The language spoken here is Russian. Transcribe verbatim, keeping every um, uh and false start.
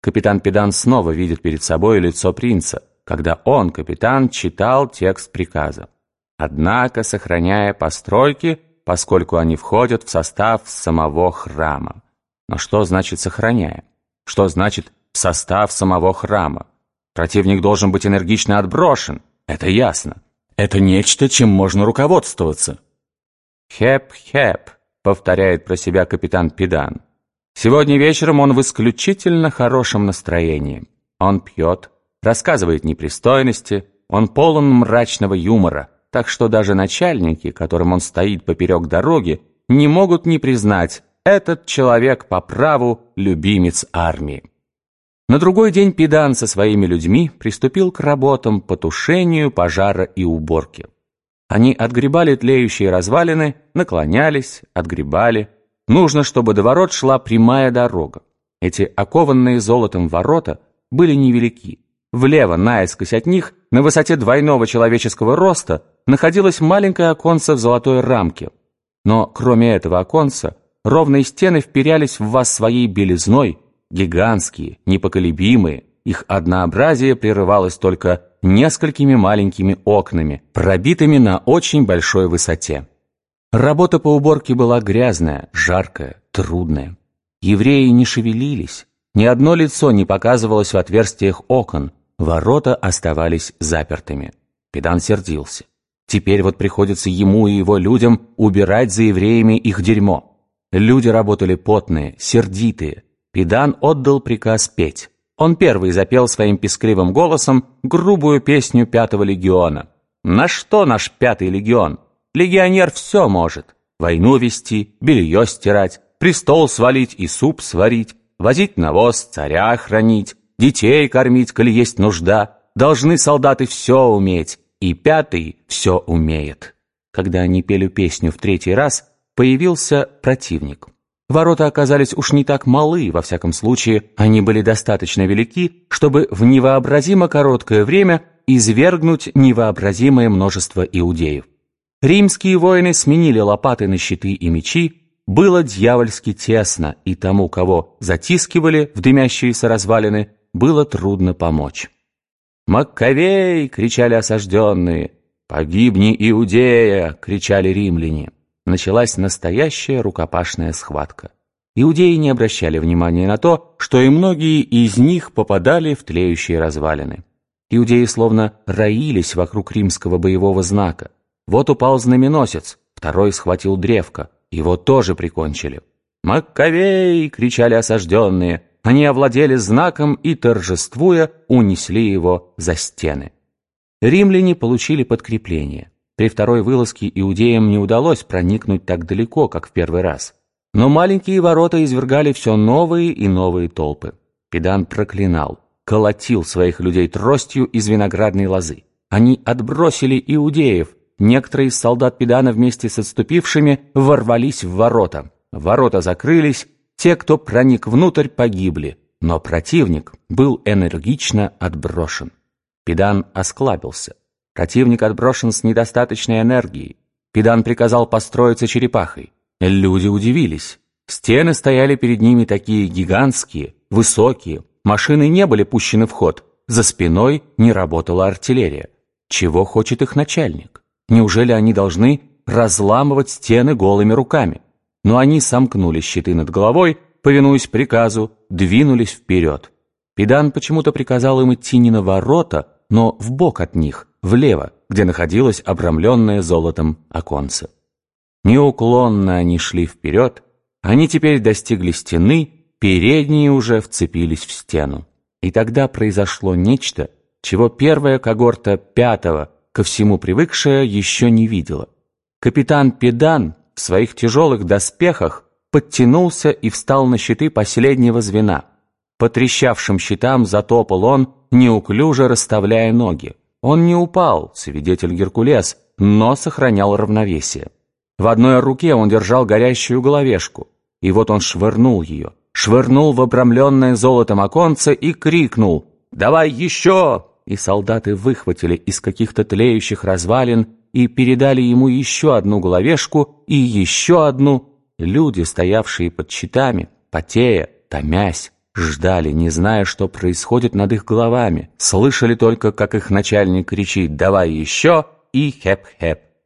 Капитан Педан снова видит перед собой лицо принца, когда он, капитан, читал текст приказа. Однако, сохраняя постройки, поскольку они входят в состав самого храма. Но что значит «сохраняя»? Что значит «в состав самого храма»? Противник должен быть энергично отброшен, это ясно. Это нечто, чем можно руководствоваться. «Хеп-хеп», — повторяет про себя капитан Педан. Сегодня вечером он в исключительно хорошем настроении. Он пьет, рассказывает непристойности, он полон мрачного юмора, так что даже начальники, которым он стоит поперек дороги, не могут не признать, этот человек по праву любимец армии. На другой день Педан со своими людьми приступил к работам по тушению пожара и уборке. Они отгребали тлеющие развалины, наклонялись, отгребали. Нужно, чтобы до ворот шла прямая дорога. Эти окованные золотом ворота были невелики. Влево, наискось от них, на высоте двойного человеческого роста, находилось маленькое оконце в золотой рамке. Но кроме этого оконца, ровные стены вперялись в вас своей белизной, гигантские, непоколебимые. Их однообразие прерывалось только несколькими маленькими окнами, пробитыми на очень большой высоте. Работа по уборке была грязная, жаркая, трудная. Евреи не шевелились, ни одно лицо не показывалось в отверстиях окон, ворота оставались запертыми. Педан сердился. Теперь вот приходится ему и его людям убирать за евреями их дерьмо. Люди работали потные, сердитые. Педан отдал приказ петь. Он первый запел своим пескливым голосом грубую песню пятого легиона. На что наш пятый легион? Легионер все может. Войну вести, белье стирать, престол свалить и суп сварить, возить навоз, царя хранить, детей кормить, коли есть нужда. Должны солдаты все уметь, и пятый все умеет. Когда они пели песню в третий раз, появился противник. Ворота оказались уж не так малы, во всяком случае, они были достаточно велики, чтобы в невообразимо короткое время извергнуть невообразимое множество иудеев. Римские воины сменили лопаты на щиты и мечи, было дьявольски тесно, и тому, кого затискивали в дымящиеся развалины, было трудно помочь. «Маккавей!» — кричали осажденные. «Погибни, Иудея!» — кричали римляне. Началась настоящая рукопашная схватка. Иудеи не обращали внимания на то, что и многие из них попадали в тлеющие развалины. Иудеи словно роились вокруг римского боевого знака. Вот упал знаменосец, второй схватил древко, его тоже прикончили. «Маккавей!» — кричали осажденные. Они овладели знаком и, торжествуя, унесли его за стены. Римляне получили подкрепление. При второй вылазке иудеям не удалось проникнуть так далеко, как в первый раз. Но маленькие ворота извергали все новые и новые толпы. Педан проклинал, колотил своих людей тростью из виноградной лозы. Они отбросили иудеев. Некоторые из солдат Педана вместе с отступившими ворвались в ворота. Ворота закрылись, те, кто проник внутрь, погибли. Но противник был энергично отброшен. Педан осклабился. Противник отброшен с недостаточной энергией. Педан приказал построиться черепахой. Люди удивились. Стены стояли перед ними такие гигантские, высокие. Машины не были пущены в ход. За спиной не работала артиллерия. Чего хочет их начальник? Неужели они должны разламывать стены голыми руками? Но они сомкнули щиты над головой, повинуясь приказу, двинулись вперед. Педан почему-то приказал им идти не на ворота, но вбок от них, влево, где находилось обрамленное золотом оконце. Неуклонно они шли вперед, они теперь достигли стены, передние уже вцепились в стену. И тогда произошло нечто, чего первая когорта пятого, ко всему привыкшая, еще не видела. Капитан Педан в своих тяжелых доспехах подтянулся и встал на щиты последнего звена. По трещавшим щитам затопал он, неуклюже расставляя ноги. Он не упал, свидетель Геркулес, но сохранял равновесие. В одной руке он держал горящую головешку, и вот он швырнул ее, швырнул в обрамленное золотом оконце и крикнул «Давай еще!» И солдаты выхватили из каких-то тлеющих развалин и передали ему еще одну головешку и еще одну. Люди, стоявшие под щитами, потея, томясь, ждали, не зная, что происходит над их головами, слышали только, как их начальник кричит «давай еще» и «хэп-хэп».